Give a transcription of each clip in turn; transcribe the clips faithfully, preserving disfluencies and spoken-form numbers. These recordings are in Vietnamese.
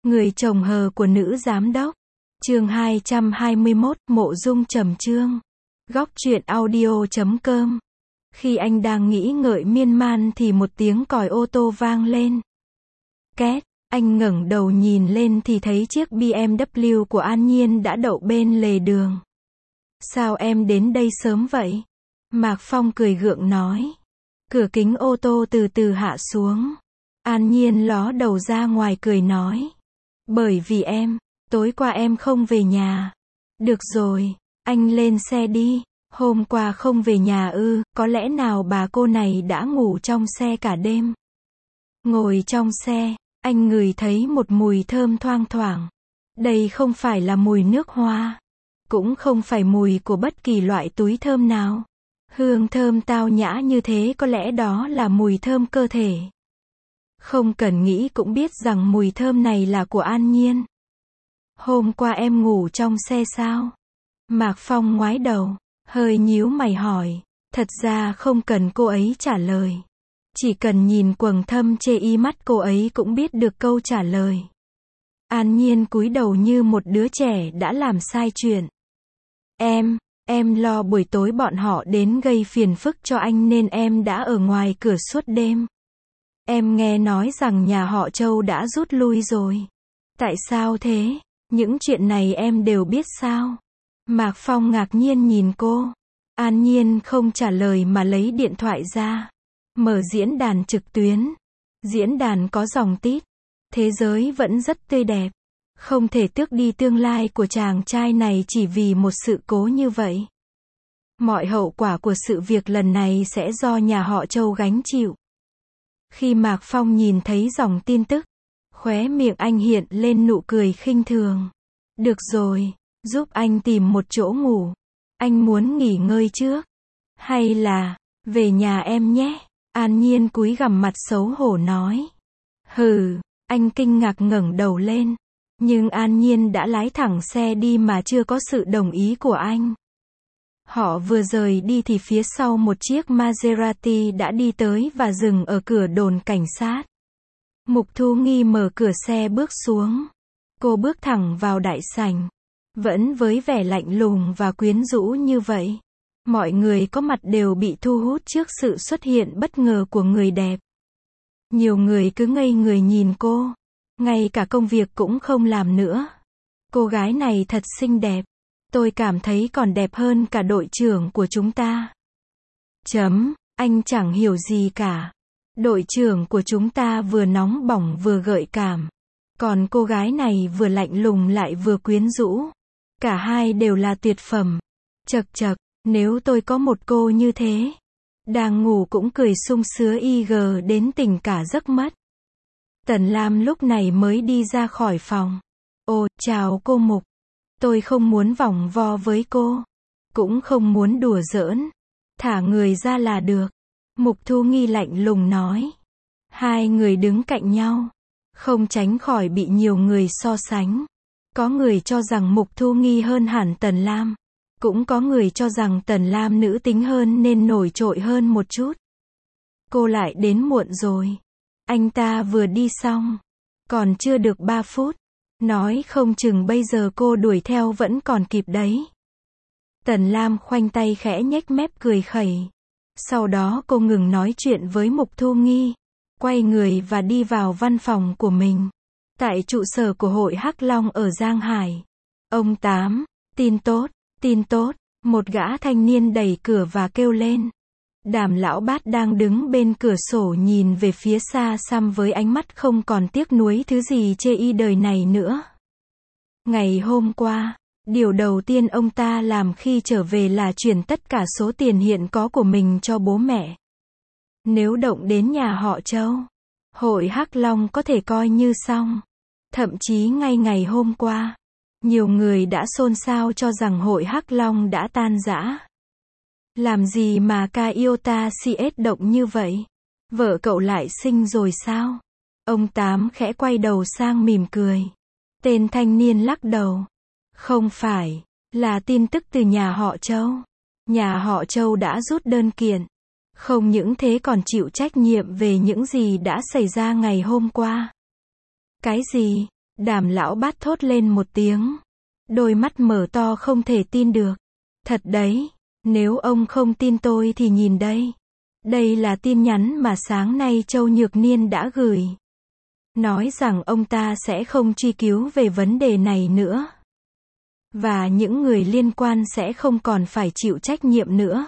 Người chồng hờ của nữ giám đốc. Chương hai trăm hai mươi mốt, Mộ Dung Trầm Chương. Góc truyện audio chấm com. Khi anh đang nghĩ ngợi miên man thì một tiếng còi ô tô vang lên. Két, anh ngẩng đầu nhìn lên thì thấy chiếc bê em vê của An Nhiên đã đậu bên lề đường. Sao em đến đây sớm vậy? Mạc Phong cười gượng nói. Cửa kính ô tô từ từ hạ xuống. An Nhiên ló đầu ra ngoài cười nói. Bởi vì em, tối qua em không về nhà. Được rồi, anh lên xe đi. Hôm qua không về nhà ư, có lẽ nào bà cô này đã ngủ trong xe cả đêm. Ngồi trong xe, anh ngửi thấy một mùi thơm thoang thoảng. Đây không phải là mùi nước hoa, cũng không phải mùi của bất kỳ loại túi thơm nào. Hương thơm tao nhã như thế, có lẽ đó là mùi thơm cơ thể. Không cần nghĩ cũng biết rằng mùi thơm này là của An Nhiên. Hôm qua em ngủ trong xe sao? Mạc Phong ngoái đầu, hơi nhíu mày hỏi. Thật ra không cần cô ấy trả lời. Chỉ cần nhìn quầng thâm chê y mắt cô ấy cũng biết được câu trả lời. An Nhiên cúi đầu như một đứa trẻ đã làm sai chuyện. Em, em lo buổi tối bọn họ đến gây phiền phức cho anh nên em đã ở ngoài cửa suốt đêm. Em nghe nói rằng nhà họ Châu đã rút lui rồi. Tại sao thế? Những chuyện này em đều biết sao? Mạc Phong ngạc nhiên nhìn cô. An Nhiên không trả lời mà lấy điện thoại ra. Mở diễn đàn trực tuyến. Diễn đàn có dòng tít. Thế giới vẫn rất tươi đẹp. Không thể tước đi tương lai của chàng trai này chỉ vì một sự cố như vậy. Mọi hậu quả của sự việc lần này sẽ do nhà họ Châu gánh chịu. Khi Mạc Phong nhìn thấy dòng tin tức, khóe miệng anh hiện lên nụ cười khinh thường. Được rồi, giúp anh tìm một chỗ ngủ. Anh muốn nghỉ ngơi trước. Hay là, về nhà em nhé. An Nhiên cúi gằm mặt xấu hổ nói. Hừ, anh kinh ngạc ngẩng đầu lên. Nhưng An Nhiên đã lái thẳng xe đi mà chưa có sự đồng ý của anh. Họ vừa rời đi thì phía sau một chiếc Maserati đã đi tới và dừng ở cửa đồn cảnh sát. Mục Thu Nghi mở cửa xe bước xuống. Cô bước thẳng vào đại sảnh. Vẫn với vẻ lạnh lùng và quyến rũ như vậy. Mọi người có mặt đều bị thu hút trước sự xuất hiện bất ngờ của người đẹp. Nhiều người cứ ngây người nhìn cô. Ngay cả công việc cũng không làm nữa. Cô gái này thật xinh đẹp. Tôi cảm thấy còn đẹp hơn cả đội trưởng của chúng ta. Chấm, anh chẳng hiểu gì cả. Đội trưởng của chúng ta vừa nóng bỏng vừa gợi cảm. Còn cô gái này vừa lạnh lùng lại vừa quyến rũ. Cả hai đều là tuyệt phẩm. Chậc chậc, nếu tôi có một cô như thế. Đang ngủ cũng cười sung sướng y gờ đến tỉnh cả giấc mất. Tần Lam lúc này mới đi ra khỏi phòng. Ồ, chào cô Mục. Tôi không muốn vòng vo với cô. Cũng không muốn đùa giỡn. Thả người ra là được. Mục Thu Nghi lạnh lùng nói. Hai người đứng cạnh nhau. Không tránh khỏi bị nhiều người so sánh. Có người cho rằng Mục Thu Nghi hơn hẳn Tần Lam. Cũng có người cho rằng Tần Lam nữ tính hơn nên nổi trội hơn một chút. Cô lại đến muộn rồi. Anh ta vừa đi xong. Còn chưa được ba phút. Nói không chừng bây giờ cô đuổi theo vẫn còn kịp đấy. Tần Lam khoanh tay khẽ nhếch mép cười khẩy. Sau đó cô ngừng nói chuyện với Mục Thu Nghi. Quay người và đi vào văn phòng của mình. Tại trụ sở của hội Hắc Long ở Giang Hải. Ông Tám, tin tốt, tin tốt. Một gã thanh niên đẩy cửa và kêu lên. Đàm lão bát đang đứng bên cửa sổ nhìn về phía xa xăm với ánh mắt không còn tiếc nuối thứ gì chê y đời này nữa. Ngày hôm qua, điều đầu tiên ông ta làm khi trở về là chuyển tất cả số tiền hiện có của mình cho bố mẹ. Nếu động đến nhà họ Châu, hội Hắc Long có thể coi như xong. Thậm chí ngay ngày hôm qua, nhiều người đã xôn xao cho rằng hội Hắc Long đã tan rã. Làm gì mà Kaiota xê ét động như vậy? Vợ cậu lại sinh rồi sao? Ông Tám khẽ quay đầu sang mỉm cười. Tên thanh niên lắc đầu. Không phải, là tin tức từ nhà họ Châu. Nhà họ Châu đã rút đơn kiện. Không những thế còn chịu trách nhiệm về những gì đã xảy ra ngày hôm qua. Cái gì? Đàm lão bát thốt lên một tiếng. Đôi mắt mở to không thể tin được. Thật đấy, nếu ông không tin tôi thì nhìn đây. Đây là tin nhắn mà sáng nay Châu Nhược Niên đã gửi. Nói rằng ông ta sẽ không truy cứu về vấn đề này nữa. Và những người liên quan sẽ không còn phải chịu trách nhiệm nữa.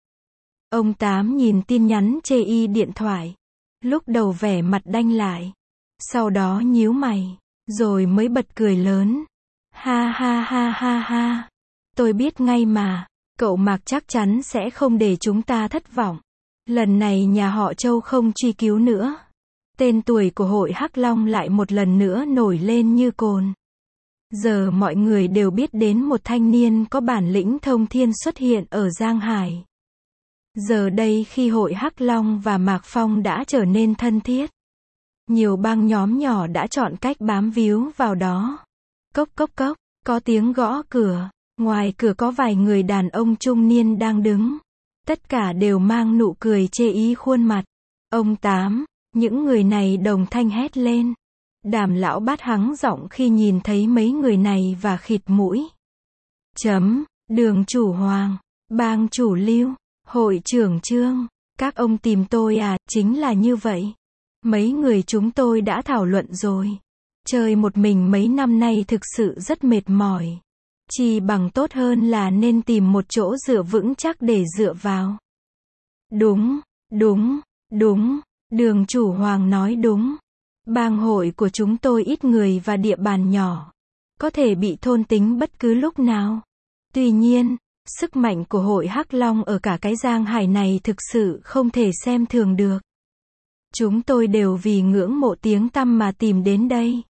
Ông Tám nhìn tin nhắn chê y điện thoại. Lúc đầu vẻ mặt đanh lại. Sau đó nhíu mày. Rồi mới bật cười lớn. Ha ha ha ha ha. Tôi biết ngay mà. Cậu Mạc chắc chắn sẽ không để chúng ta thất vọng. Lần này nhà họ Châu không truy cứu nữa. Tên tuổi của hội Hắc Long lại một lần nữa nổi lên như cồn. Giờ mọi người đều biết đến một thanh niên có bản lĩnh thông thiên xuất hiện ở Giang Hải. Giờ đây khi hội Hắc Long và Mạc Phong đã trở nên thân thiết. Nhiều bang nhóm nhỏ đã chọn cách bám víu vào đó. Cốc cốc cốc, có tiếng gõ cửa. Ngoài cửa có vài người đàn ông trung niên đang đứng. Tất cả đều mang nụ cười chê ý khuôn mặt. Ông Tám, những người này đồng thanh hét lên. Đàm lão bát hắng giọng khi nhìn thấy mấy người này và khịt mũi. Chấm, Đường chủ Hoàng, bang chủ Lưu, hội trưởng Trương, các ông tìm tôi à, chính là như vậy. Mấy người chúng tôi đã thảo luận rồi. Chơi một mình mấy năm nay thực sự rất mệt mỏi. Chỉ bằng tốt hơn là nên tìm một chỗ dựa vững chắc để dựa vào. Đúng, đúng, đúng, Đường chủ Hoàng nói đúng. Bang hội của chúng tôi ít người và địa bàn nhỏ. Có thể bị thôn tính bất cứ lúc nào. Tuy nhiên, sức mạnh của hội Hắc Long ở cả cái Giang Hải này thực sự không thể xem thường được. Chúng tôi đều vì ngưỡng mộ tiếng tăm mà tìm đến đây.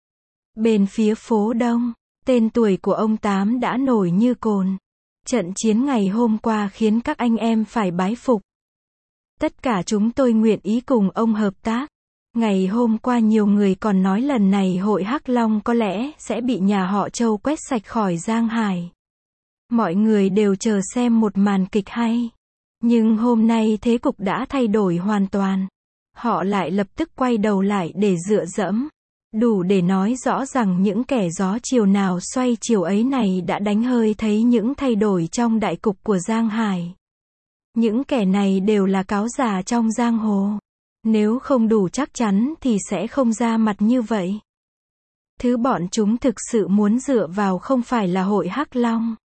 Bên phía phố Đông, tên tuổi của ông Tám đã nổi như cồn. Trận chiến ngày hôm qua khiến các anh em phải bái phục. Tất cả chúng tôi nguyện ý cùng ông hợp tác. Ngày hôm qua nhiều người còn nói lần này hội Hắc Long có lẽ sẽ bị nhà họ Châu quét sạch khỏi Giang Hải. Mọi người đều chờ xem một màn kịch hay. Nhưng hôm nay thế cục đã thay đổi hoàn toàn. Họ lại lập tức quay đầu lại để dựa dẫm. Đủ để nói rõ rằng những kẻ gió chiều nào xoay chiều ấy này đã đánh hơi thấy những thay đổi trong đại cục của Giang Hải. Những kẻ này đều là cáo già trong giang hồ. Nếu không đủ chắc chắn thì sẽ không ra mặt như vậy. Thứ bọn chúng thực sự muốn dựa vào không phải là hội Hắc Long,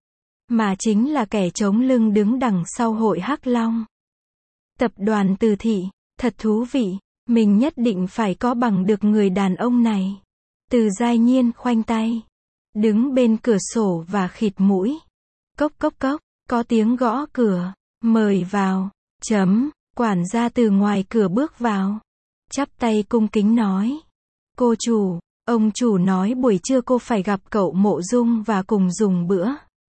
mà chính là kẻ chống lưng đứng đằng sau hội Hắc Long. Tập đoàn Từ Thị, thật thú vị, mình nhất định phải có bằng được người đàn ông này. Từ Giai Nhiên khoanh tay, đứng bên cửa sổ và khịt mũi. Cốc cốc cốc, có tiếng gõ cửa, mời vào, chấm. Quản gia từ ngoài cửa bước vào. Chắp tay cung kính nói. Cô chủ, ông chủ nói buổi trưa cô phải gặp cậu Mộ Dung và cùng dùng bữa.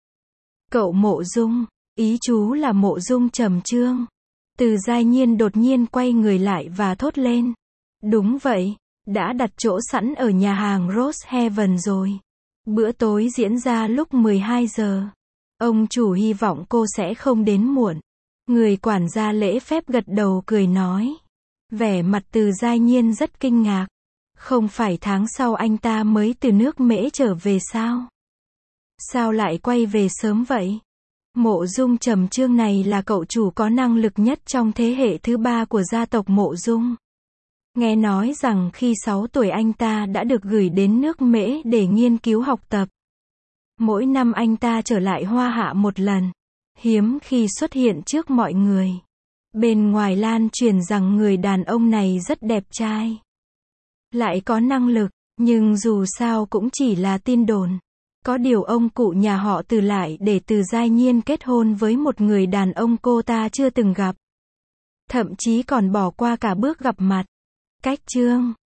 Cậu Mộ Dung, ý chú là Mộ Dung Trầm Trương. Từ Giai Nhiên đột nhiên quay người lại và thốt lên. Đúng vậy, đã đặt chỗ sẵn ở nhà hàng Rose Heaven rồi. Bữa tối diễn ra lúc mười hai giờ. Ông chủ hy vọng cô sẽ không đến muộn. Người quản gia lễ phép gật đầu cười nói. Vẻ mặt Từ Giai Nhiên rất kinh ngạc. Không phải tháng sau anh ta mới từ nước Mễ trở về sao? Sao lại quay về sớm vậy? Mộ Dung Trầm Trương này là cậu chủ có năng lực nhất trong thế hệ thứ ba của gia tộc Mộ Dung. Nghe nói rằng khi sáu tuổi anh ta đã được gửi đến nước Mễ để nghiên cứu học tập. Mỗi năm anh ta trở lại Hoa Hạ một lần. Hiếm khi xuất hiện trước mọi người. Bên ngoài lan truyền rằng người đàn ông này rất đẹp trai. Lại có năng lực, nhưng dù sao cũng chỉ là tin đồn. Có điều ông cụ nhà họ Từ lại để Từ Giai Nhiên kết hôn với một người đàn ông cô ta chưa từng gặp. Thậm chí còn bỏ qua cả bước gặp mặt. Cách chương